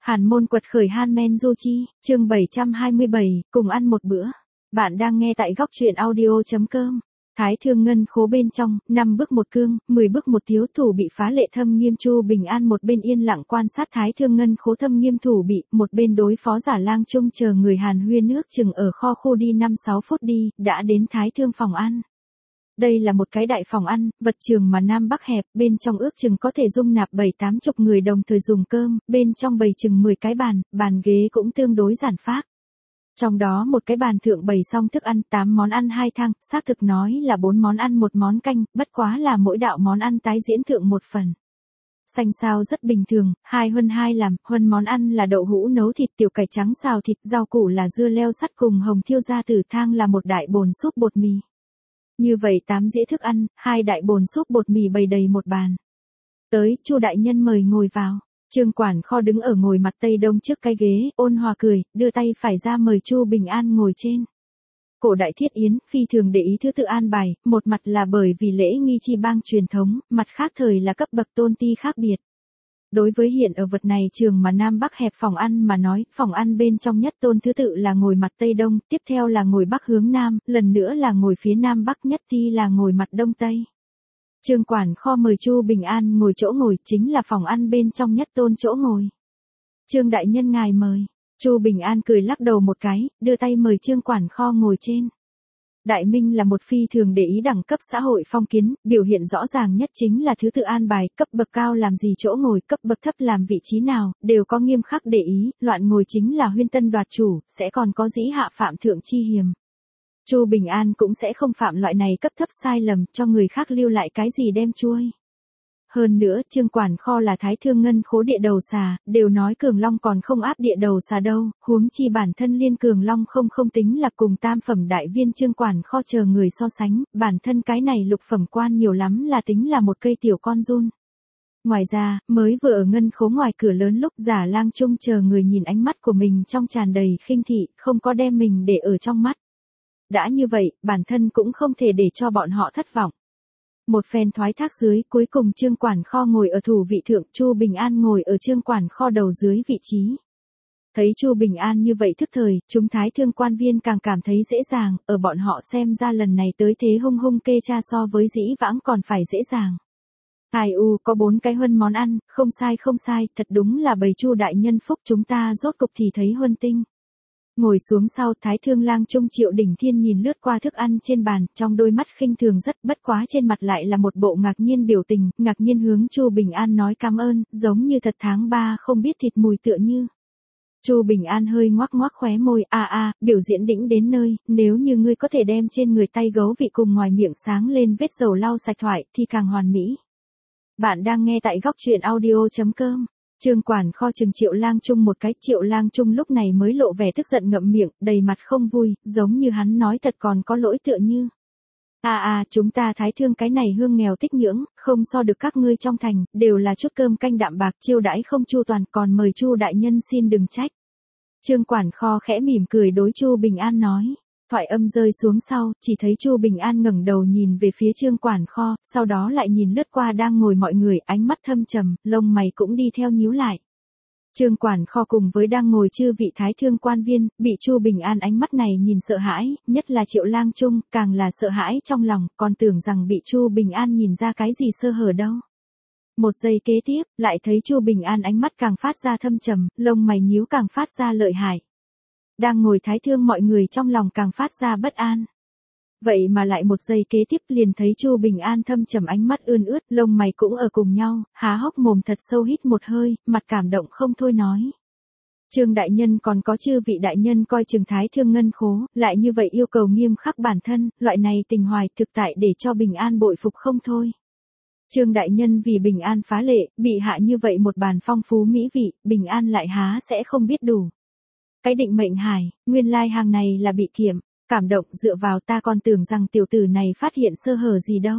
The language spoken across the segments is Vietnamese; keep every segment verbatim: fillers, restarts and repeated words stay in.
Hàn môn quật khởi Hanmen Du Chi, chương bảy trăm hai mươi bảy, cùng ăn một bữa. Bạn đang nghe tại góc truyện audio.com. Thái Thương Ngân khố bên trong, năm bước một cương, mười bước một thiếu thủ bị phá lệ thâm nghiêm. Chu Bình An một bên yên lặng quan sát Thái Thương Ngân khố thâm nghiêm thủ bị, một bên đối phó Giả Lang Trung chờ người Hàn huyên nước chừng ở kho khu đi năm sáu phút đi, đã đến Thái Thương phòng ăn. Đây là một cái đại phòng ăn, vật trường mà Nam Bắc hẹp, bên trong ước chừng có thể dung nạp bảy tám chục người đồng thời dùng cơm, bên trong bày chừng mười cái bàn, bàn ghế cũng tương đối giản phác. Trong đó một cái bàn thượng bày xong thức ăn, tám món ăn hai thang, xác thực nói là bốn món ăn một món canh, bất quá là mỗi đạo món ăn tái diễn thượng một phần. Xanh xao rất bình thường, hai huân hai làm, huân món ăn là đậu hũ nấu thịt, tiểu cải trắng xào thịt, rau củ là dưa leo sắt cùng hồng thiêu ra từ thang là một đại bồn súp bột mì. Như vậy tám dĩa thức ăn, hai đại bồn súp bột mì bày đầy một bàn. Tới, Chu đại nhân mời ngồi vào. Trương quản kho đứng ở ngồi mặt tây đông trước cái ghế, ôn hòa cười, đưa tay phải ra mời Chu Bình An ngồi trên. Cổ đại thiết yến, phi thường để ý thứ tự an bài, một mặt là bởi vì lễ nghi chi bang truyền thống, mặt khác thời là cấp bậc tôn ti khác biệt. Đối với hiện ở vật này trường mà Nam Bắc hẹp phòng ăn mà nói, phòng ăn bên trong nhất tôn thứ tự là ngồi mặt Tây Đông, tiếp theo là ngồi Bắc hướng Nam, lần nữa là ngồi phía Nam Bắc, nhất thi là ngồi mặt Đông Tây. Trương quản kho mời Chu Bình An ngồi chỗ ngồi, chính là phòng ăn bên trong nhất tôn chỗ ngồi. Trương đại nhân ngài mời. Chu Bình An cười lắc đầu một cái, đưa tay mời Trương quản kho ngồi trên. Đại Minh là một phi thường để ý đẳng cấp xã hội phong kiến, biểu hiện rõ ràng nhất chính là thứ tự an bài, cấp bậc cao làm gì chỗ ngồi, cấp bậc thấp làm vị trí nào, đều có nghiêm khắc để ý, loạn ngồi chính là huyên tân đoạt chủ, sẽ còn có dĩ hạ phạm thượng chi hiềm. Chu Bình An cũng sẽ không phạm loại này cấp thấp sai lầm, cho người khác lưu lại cái gì đem chuôi. Hơn nữa, Trương quản kho là Thái Thương Ngân khố địa đầu xà, đều nói Cường Long còn không áp địa đầu xà đâu, huống chi bản thân Liên Cường Long không không tính là cùng tam phẩm đại viên Trương quản kho chờ người so sánh, bản thân cái này lục phẩm quan nhiều lắm là tính là một cây tiểu con giun. Ngoài ra, mới vừa ở ngân khố ngoài cửa lớn lúc Giả Lang Trung chờ người nhìn ánh mắt của mình trong tràn đầy khinh thị, không có đem mình để ở trong mắt. Đã như vậy, bản thân cũng không thể để cho bọn họ thất vọng. Một phen thoái thác dưới, cuối cùng Trương quản kho ngồi ở thủ vị thượng, Chu Bình An ngồi ở Trương quản kho đầu dưới vị trí. Thấy Chu Bình An như vậy thức thời, chúng Thái Thương quan viên càng cảm thấy dễ dàng, ở bọn họ xem ra lần này tới thế hung hung kê cha so với dĩ vãng còn phải dễ dàng. Ai u, có bốn cái huân món ăn, không sai không sai, thật đúng là bầy Chu đại nhân phúc chúng ta rốt cục thì thấy huân tinh. Ngồi xuống sau, Thái Thương Lang Trung Triệu Đỉnh Thiên nhìn lướt qua thức ăn trên bàn, trong đôi mắt khinh thường rất, bất quá trên mặt lại là một bộ ngạc nhiên biểu tình, ngạc nhiên hướng Chu Bình An nói cảm ơn, giống như thật tháng ba không biết thịt mùi tựa như. Chu Bình An hơi ngoác ngoác khóe môi, a a, biểu diễn đỉnh đến nơi, nếu như ngươi có thể đem trên người tay gấu vị cùng ngoài miệng sáng lên vết dầu lau sạch thoại, thì càng hoàn mỹ. Bạn đang nghe tại góc truyện audio.com. Trương quản kho chừng Triệu Lang Trung một cái, Triệu Lang Trung lúc này mới lộ vẻ tức giận ngậm miệng, đầy mặt không vui, giống như hắn nói thật còn có lỗi tựa như. À à, chúng ta Thái Thương cái này hương nghèo tích nhưỡng, không so được các ngươi trong thành, đều là chút cơm canh đạm bạc chiêu đãi không chu toàn, còn mời Chu đại nhân xin đừng trách. Trương quản kho khẽ mỉm cười đối Chu Bình An nói. Thoại âm rơi xuống sau, chỉ thấy Chu Bình An ngẩng đầu nhìn về phía Trương quản kho, sau đó lại nhìn lướt qua đang ngồi mọi người, ánh mắt thâm trầm, lông mày cũng đi theo nhíu lại. Trương quản kho cùng với đang ngồi chư vị Thái Thương quan viên, bị Chu Bình An ánh mắt này nhìn sợ hãi, nhất là Triệu Lang Trung, càng là sợ hãi trong lòng, còn tưởng rằng bị Chu Bình An nhìn ra cái gì sơ hở đâu. Một giây kế tiếp, lại thấy Chu Bình An ánh mắt càng phát ra thâm trầm, lông mày nhíu càng phát ra lợi hại. Đang ngồi Thái Thương mọi người trong lòng càng phát ra bất an. Vậy mà lại một giây kế tiếp liền thấy Chu Bình An thâm trầm ánh mắt ươn ướt, lông mày cũng ở cùng nhau, há hốc mồm thật sâu hít một hơi, mặt cảm động không thôi nói. Trương đại nhân còn có chư vị đại nhân coi chừng Thái Thương ngân khố, lại như vậy yêu cầu nghiêm khắc bản thân, loại này tình hoài thực tại để cho Bình An bội phục không thôi. Trương đại nhân vì Bình An phá lệ, bị hạ như vậy một bàn phong phú mỹ vị, Bình An lại há sẽ không biết đủ. Cái định mệnh hải, nguyên lai hàng này là bị kiểm, cảm động dựa vào ta còn tưởng rằng tiểu tử này phát hiện sơ hở gì đâu.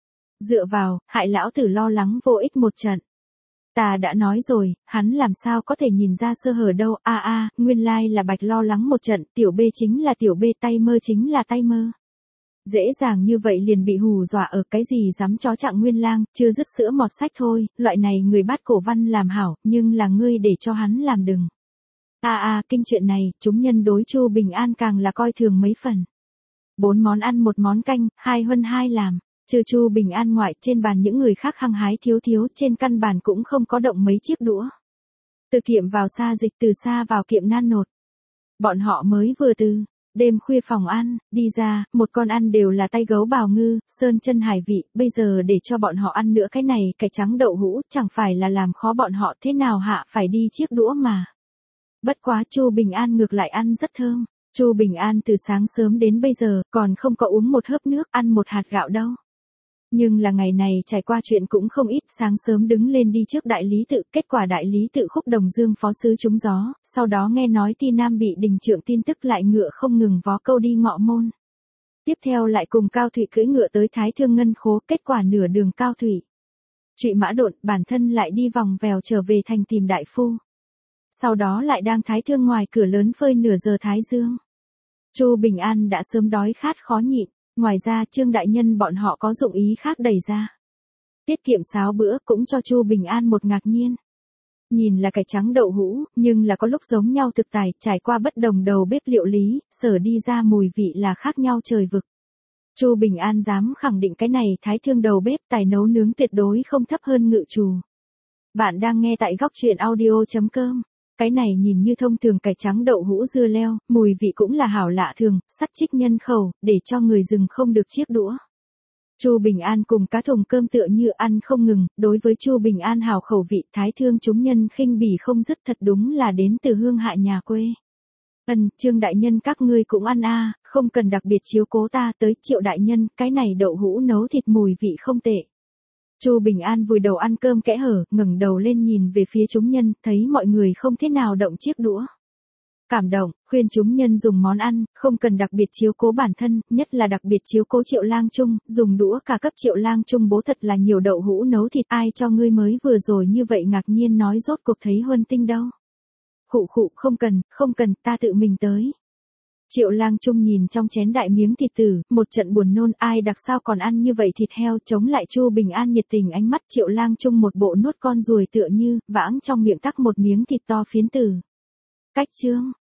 Dựa vào, hại lão tử lo lắng vô ích một trận. Ta đã nói rồi, hắn làm sao có thể nhìn ra sơ hở đâu, a a, nguyên lai là bạch lo lắng một trận, tiểu bê chính là tiểu bê tay mơ chính là tay mơ. Dễ dàng như vậy liền bị hù dọa ở cái gì dám chó Trạng Nguyên Lang, chưa dứt sữa mọt sách thôi, loại này người bắt cổ văn làm hảo, nhưng là ngươi để cho hắn làm đừng. A à, a, à, kinh chuyện này, chúng nhân đối Chu Bình An càng là coi thường mấy phần. Bốn món ăn một món canh, hai huân hai làm, trừ Chu Bình An ngoại, trên bàn những người khác hăng hái thiếu thiếu, trên căn bàn cũng không có động mấy chiếc đũa. Từ kiệm vào xa dịch, từ xa vào kiệm nan nột. Bọn họ mới vừa từ đêm khuya phòng ăn, đi ra, một con ăn đều là tay gấu bào ngư, sơn chân hải vị, bây giờ để cho bọn họ ăn nữa cái này, cái trắng đậu hũ, chẳng phải là làm khó bọn họ thế nào hạ phải đi chiếc đũa mà. Bất quá Chu Bình An ngược lại ăn rất thơm, Chu Bình An từ sáng sớm đến bây giờ, còn không có uống một hớp nước, ăn một hạt gạo đâu. Nhưng là ngày này trải qua chuyện cũng không ít, sáng sớm đứng lên đi trước đại lý tự, kết quả đại lý tự Khúc Đồng Dương phó sứ trúng gió, sau đó nghe nói Ti Nam bị đình trượng tin tức lại ngựa không ngừng vó câu đi Ngọ Môn. Tiếp theo lại cùng Cao Thụy cưỡi ngựa tới Thái Thương Ngân Khố, kết quả nửa đường Cao Thụy trụy mã độn, bản thân lại đi vòng vèo trở về thành tìm đại phu. Sau đó lại đang Thái Thương ngoài cửa lớn phơi nửa giờ thái dương. Chu Bình An đã sớm đói khát khó nhịn. Ngoài ra Trương đại nhân bọn họ có dụng ý khác đẩy ra. Tiết kiệm sáu bữa cũng cho Chu Bình An một ngạc nhiên. Nhìn là cải trắng đậu hũ, nhưng là có lúc giống nhau thực tài, trải qua bất đồng đầu bếp liệu lý, sở đi ra mùi vị là khác nhau trời vực. Chu Bình An dám khẳng định cái này Thái Thương đầu bếp tài nấu nướng tuyệt đối không thấp hơn Ngự Trù. Bạn đang nghe tại góc truyện audio chấm com. Cái này nhìn như thông thường cải trắng đậu hũ dưa leo, mùi vị cũng là hảo lạ thường, sắt trích nhân khẩu, để cho người dừng không được chiếc đũa. Chu Bình An cùng cá thùng cơm tựa như ăn không ngừng, đối với Chu Bình An hảo khẩu vị, Thái Thương chúng nhân khinh bỉ không dứt, thật đúng là đến từ hương hạ nhà quê. Ân, Trương đại nhân các ngươi cũng ăn a, không cần đặc biệt chiếu cố ta, tới Triệu đại nhân, cái này đậu hũ nấu thịt mùi vị không tệ. Chu Bình An vùi đầu ăn cơm kẽ hở, ngẩng đầu lên nhìn về phía chúng nhân, thấy mọi người không thế nào động chiếc đũa. Cảm động, khuyên chúng nhân dùng món ăn, không cần đặc biệt chiếu cố bản thân, nhất là đặc biệt chiếu cố Triệu Lang Trung, dùng đũa cả cấp Triệu Lang Trung bố thật là nhiều đậu hũ nấu thịt, ai cho ngươi mới vừa rồi như vậy ngạc nhiên nói rốt cuộc thấy huân tinh đâu. Khụ khụ, không cần, không cần, ta tự mình tới. Triệu Lang Trung nhìn trong chén đại miếng thịt tử, một trận buồn nôn, ai đặc sao còn ăn như vậy thịt heo, chống lại Chu Bình An nhiệt tình ánh mắt Triệu Lang Trung một bộ nuốt con ruồi tựa như, vãng trong miệng tắc một miếng thịt to phiến tử. Cách chương,